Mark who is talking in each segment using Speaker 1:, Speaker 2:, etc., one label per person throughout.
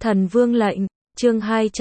Speaker 1: Thần Vương lệnh, chương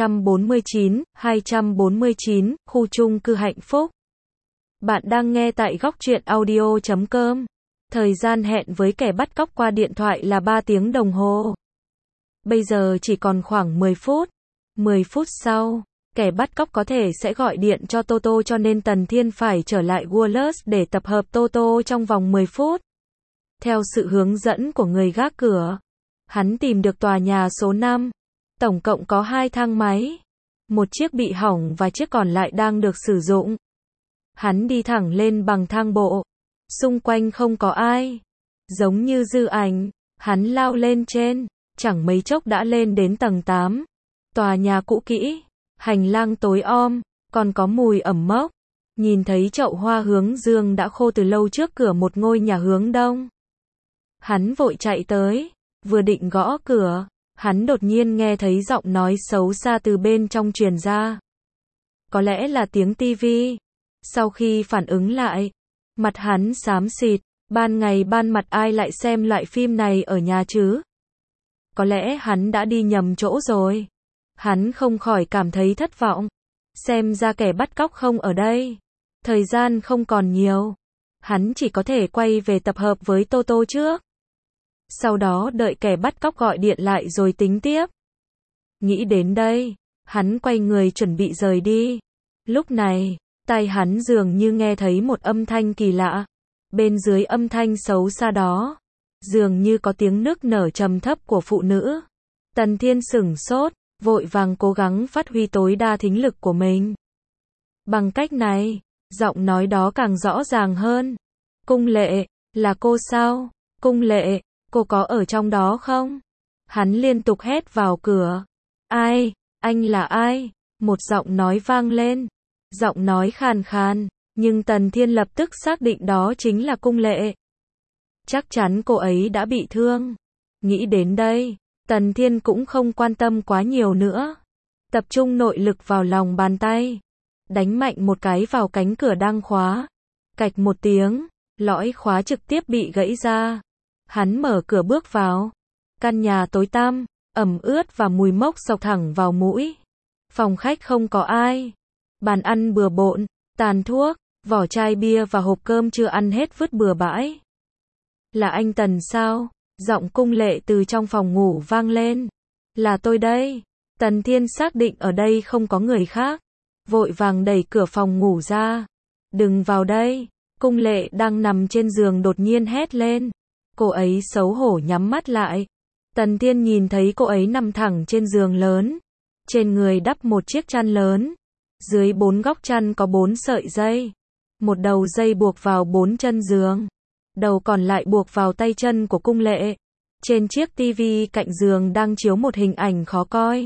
Speaker 1: 249, khu chung cư hạnh phúc. Bạn đang nghe tại Góc Truyện Audio.com. Thời gian hẹn với kẻ bắt cóc qua điện thoại là 3 tiếng đồng hồ. Bây giờ chỉ còn khoảng 10 phút. 10 phút sau, kẻ bắt cóc có thể sẽ gọi điện cho Toto, cho nên Tần Thiên phải trở lại Wallace để tập hợp Toto trong vòng 10 phút. Theo sự hướng dẫn của người gác cửa, hắn tìm được tòa nhà số 5. Tổng cộng có 2 thang máy. Một chiếc bị hỏng và chiếc còn lại đang được sử dụng. Hắn đi thẳng lên bằng thang bộ. Xung quanh không có ai. Giống như dư ảnh, hắn lao lên trên. Chẳng mấy chốc đã lên đến tầng 8. Tòa nhà cũ kỹ. Hành lang tối om. Còn có mùi ẩm mốc. Nhìn thấy chậu hoa hướng dương đã khô từ lâu trước cửa một ngôi nhà hướng đông. Hắn vội chạy tới. Vừa định gõ cửa, hắn đột nhiên nghe thấy giọng nói xấu xa từ bên trong truyền ra. Có lẽ là tiếng tivi. Sau khi phản ứng lại, mặt hắn xám xịt. Ban ngày ban mặt ai lại xem loại phim này ở nhà chứ? Có lẽ hắn đã đi nhầm chỗ rồi. Hắn không khỏi cảm thấy thất vọng. Xem ra kẻ bắt cóc không ở đây. Thời gian không còn nhiều. Hắn chỉ có thể quay về tập hợp với Toto trước. Sau đó đợi kẻ bắt cóc gọi điện lại rồi tính tiếp. Nghĩ đến đây, hắn quay người chuẩn bị rời đi. Lúc này, tai hắn dường như nghe thấy một âm thanh kỳ lạ. Bên dưới âm thanh xấu xa đó, dường như có tiếng nức nở trầm thấp của phụ nữ. Tần Thiên sửng sốt, vội vàng cố gắng phát huy tối đa thính lực của mình. Bằng cách này, giọng nói đó càng rõ ràng hơn. Cung Lệ, là cô sao? Cung Lệ, cô có ở trong đó không? Hắn liên tục hét vào cửa. Ai? Anh là ai? Một giọng nói vang lên. Giọng nói khàn khàn, nhưng Tần Thiên lập tức xác định đó chính là Cung Lệ. Chắc chắn cô ấy đã bị thương. Nghĩ đến đây, Tần Thiên cũng không quan tâm quá nhiều nữa. Tập trung nội lực vào lòng bàn tay. Đánh mạnh một cái vào cánh cửa đang khóa. Cạch một tiếng, lõi khóa trực tiếp bị gãy ra. Hắn mở cửa bước vào. Căn nhà tối tăm, ẩm ướt và mùi mốc xộc thẳng vào mũi. Phòng khách không có ai. Bàn ăn bừa bộn, tàn thuốc, vỏ chai bia và hộp cơm chưa ăn hết vứt bừa bãi. Là anh Tần sao? Giọng Cung Lệ từ trong phòng ngủ vang lên. Là tôi đây. Tần Thiên xác định ở đây không có người khác. Vội vàng đẩy cửa phòng ngủ ra. Đừng vào đây. Cung Lệ đang nằm trên giường đột nhiên hét lên. Cô ấy xấu hổ nhắm mắt lại. Tần Thiên nhìn thấy cô ấy nằm thẳng trên giường lớn. Trên người đắp một chiếc chăn lớn. Dưới 4 góc chăn có 4 sợi dây. Một đầu dây buộc vào 4 chân giường. Đầu còn lại buộc vào tay chân của Cung Lệ. Trên chiếc tivi cạnh giường đang chiếu một hình ảnh khó coi.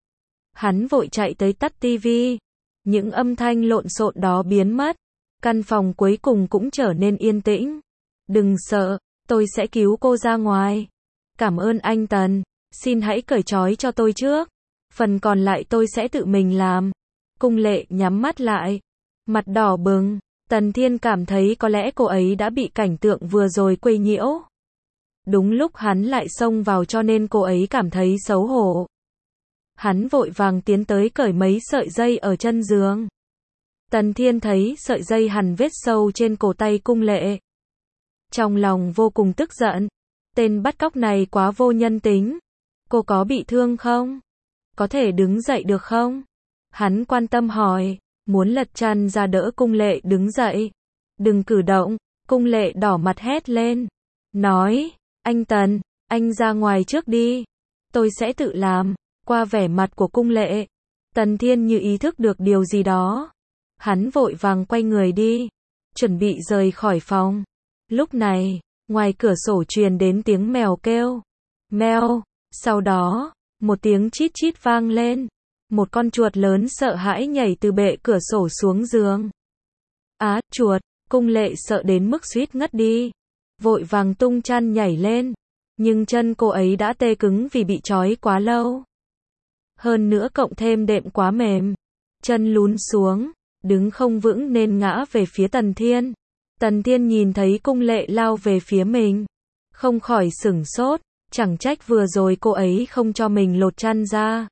Speaker 1: Hắn vội chạy tới tắt tivi. Những âm thanh lộn xộn đó biến mất. Căn phòng cuối cùng cũng trở nên yên tĩnh. Đừng sợ, tôi sẽ cứu cô ra ngoài. Cảm ơn anh Tần, xin hãy cởi trói cho tôi trước. Phần còn lại tôi sẽ tự mình làm. Cung Lệ nhắm mắt lại. Mặt đỏ bừng. Tần Thiên cảm thấy có lẽ cô ấy đã bị cảnh tượng vừa rồi quấy nhiễu. Đúng lúc hắn lại xông vào cho nên cô ấy cảm thấy xấu hổ. Hắn vội vàng tiến tới cởi mấy sợi dây ở chân giường. Tần Thiên thấy sợi dây hằn vết sâu trên cổ tay Cung Lệ. Trong lòng vô cùng tức giận. Tên bắt cóc này quá vô nhân tính. Cô có bị thương không? Có thể đứng dậy được không? Hắn quan tâm hỏi. Muốn lật chăn ra đỡ Cung Lệ đứng dậy. Đừng cử động. Cung Lệ đỏ mặt hét lên. Nói, anh Tần, anh ra ngoài trước đi. Tôi sẽ tự làm. Qua vẻ mặt của Cung Lệ, Tần Thiên như ý thức được điều gì đó. Hắn vội vàng quay người đi. Chuẩn bị rời khỏi phòng. Lúc này, ngoài cửa sổ truyền đến tiếng mèo kêu. Mèo. Sau đó, một tiếng chít chít vang lên. Một con chuột lớn sợ hãi nhảy từ bệ cửa sổ xuống giường. Á, chuột. Cung Lệ sợ đến mức suýt ngất đi. Vội vàng tung chăn nhảy lên. Nhưng chân cô ấy đã tê cứng vì bị trói quá lâu. Hơn nữa cộng thêm đệm quá mềm. Chân lún xuống. Đứng không vững nên ngã về phía Tần Thiên. Tần Thiên nhìn thấy Cung Lệ lao về phía mình. Không khỏi sửng sốt. Chẳng trách vừa rồi cô ấy không cho mình lột chăn ra.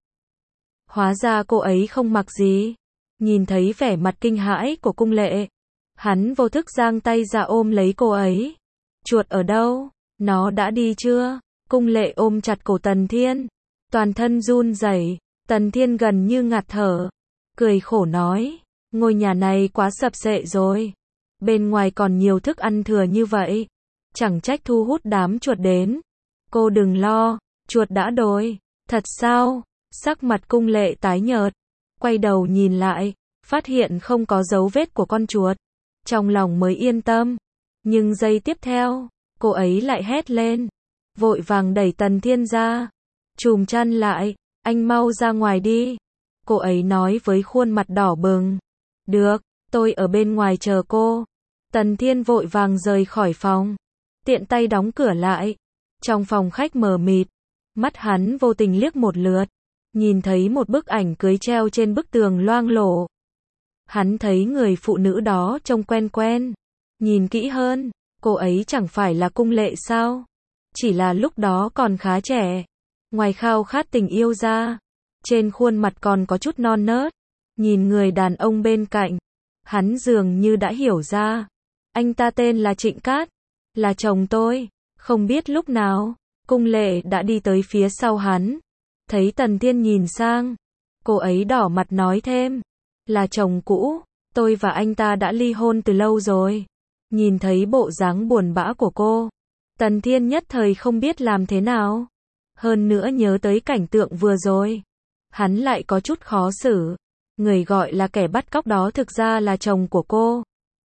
Speaker 1: Hóa ra cô ấy không mặc gì. Nhìn thấy vẻ mặt kinh hãi của Cung Lệ, hắn vô thức giang tay ra ôm lấy cô ấy. Chuột ở đâu? Nó đã đi chưa? Cung Lệ ôm chặt cổ Tần Thiên, toàn thân run rẩy. Tần Thiên gần như ngạt thở, cười khổ nói, ngôi nhà này quá sập xệ rồi. Bên ngoài còn nhiều thức ăn thừa như vậy, chẳng trách thu hút đám chuột đến. Cô đừng lo, chuột đã đồi. Thật sao? Sắc mặt Cung Lệ tái nhợt, quay đầu nhìn lại, phát hiện không có dấu vết của con chuột. Trong lòng mới yên tâm. Nhưng giây tiếp theo, cô ấy lại hét lên, vội vàng đẩy Tần Thiên ra, chùm chăn lại, anh mau ra ngoài đi. Cô ấy nói với khuôn mặt đỏ bừng. Được, tôi ở bên ngoài chờ cô. Tần Thiên vội vàng rời khỏi phòng, tiện tay đóng cửa lại. Trong phòng khách mờ mịt, mắt hắn vô tình liếc một lượt, nhìn thấy một bức ảnh cưới treo trên bức tường loang lổ. Hắn thấy người phụ nữ đó trông quen quen. Nhìn kỹ hơn, cô ấy chẳng phải là Cung Lệ sao? Chỉ là lúc đó còn khá trẻ. Ngoài khao khát tình yêu ra, trên khuôn mặt còn có chút non nớt. Nhìn người đàn ông bên cạnh, hắn dường như đã hiểu ra. Anh ta tên là Trịnh Cát, là chồng tôi. Không biết lúc nào, Cung Lệ đã đi tới phía sau hắn. Thấy Tần Thiên nhìn sang, cô ấy đỏ mặt nói thêm, là chồng cũ, tôi và anh ta đã ly hôn từ lâu rồi. Nhìn thấy bộ dáng buồn bã của cô, Tần Thiên nhất thời không biết làm thế nào. Hơn nữa nhớ tới cảnh tượng vừa rồi, hắn lại có chút khó xử. Người gọi là kẻ bắt cóc đó thực ra là chồng của cô.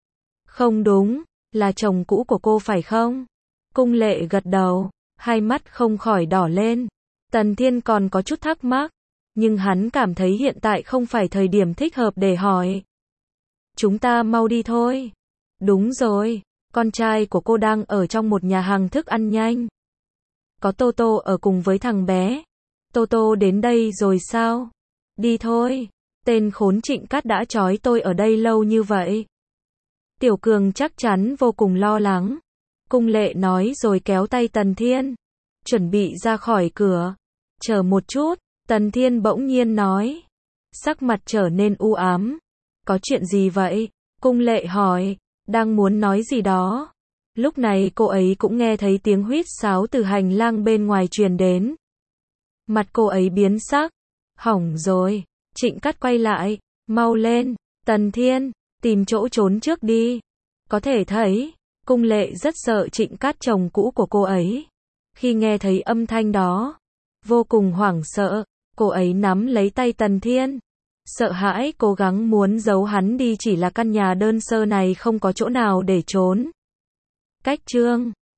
Speaker 1: Không đúng, là chồng cũ của cô phải không? Cung Lệ gật đầu, hai mắt không khỏi đỏ lên. Tần Thiên còn có chút thắc mắc, nhưng hắn cảm thấy hiện tại không phải thời điểm thích hợp để hỏi. Chúng ta mau đi thôi. Đúng rồi, con trai của cô đang ở trong một nhà hàng thức ăn nhanh. Có Toto ở cùng với thằng bé. Toto đến đây rồi sao? Đi thôi, tên khốn Trịnh Cát đã trói tôi ở đây lâu như vậy. Tiểu Cường chắc chắn vô cùng lo lắng. Cung Lệ nói rồi kéo tay Tần Thiên, chuẩn bị ra khỏi cửa. Chờ một chút, Tần Thiên bỗng nhiên nói. Sắc mặt trở nên u ám. Có chuyện gì vậy? Cung Lệ hỏi, đang muốn nói gì đó. Lúc này cô ấy cũng nghe thấy tiếng huýt sáo từ hành lang bên ngoài truyền đến. Mặt cô ấy biến sắc. Hỏng rồi. Trịnh Cát quay lại. Mau lên, Tần Thiên, tìm chỗ trốn trước đi. Có thể thấy, Cung Lệ rất sợ Trịnh Cát chồng cũ của cô ấy. Khi nghe thấy âm thanh đó, vô cùng hoảng sợ, cô ấy nắm lấy tay Tần Thiên. Sợ hãi cố gắng muốn giấu hắn đi, chỉ là căn nhà đơn sơ này không có chỗ nào để trốn. Cách chương